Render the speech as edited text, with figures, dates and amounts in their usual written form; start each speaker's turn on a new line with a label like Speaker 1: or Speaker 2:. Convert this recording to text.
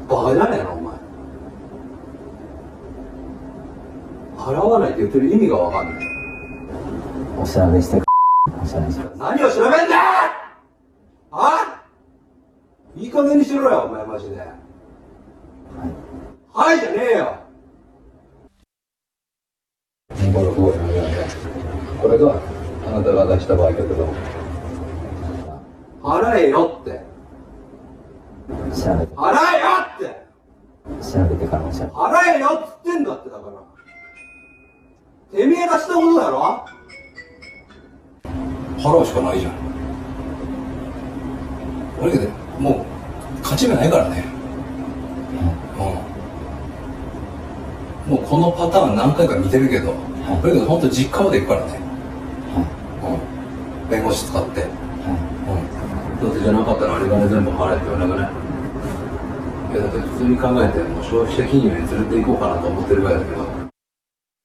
Speaker 1: バカじゃねえのお前。払わないって言ってる意味がわかんない。
Speaker 2: お調べしてお調べして。
Speaker 1: 何を調べんだよ。あ、いい加減にしろよお前マジで。はいじゃねえよ。これがあなたが出した場合だけど、払えよって。
Speaker 2: 調べて。
Speaker 1: 払えよって。
Speaker 2: 調べてからお調べ。
Speaker 1: 払えよっつってんだってだから。てめえがしたことだろ。払うしかないじゃん。だけどもう勝ち目ないからね。もうこのパターン何回か見てるけど、だけど本当実家まで行くからね。弁護士使って。どうせじゃなかったらあれがね全部払えって言われなくない。いやだって普通に考えてもう消費者金融に連れて行こうかなと思ってるぐらいだけど。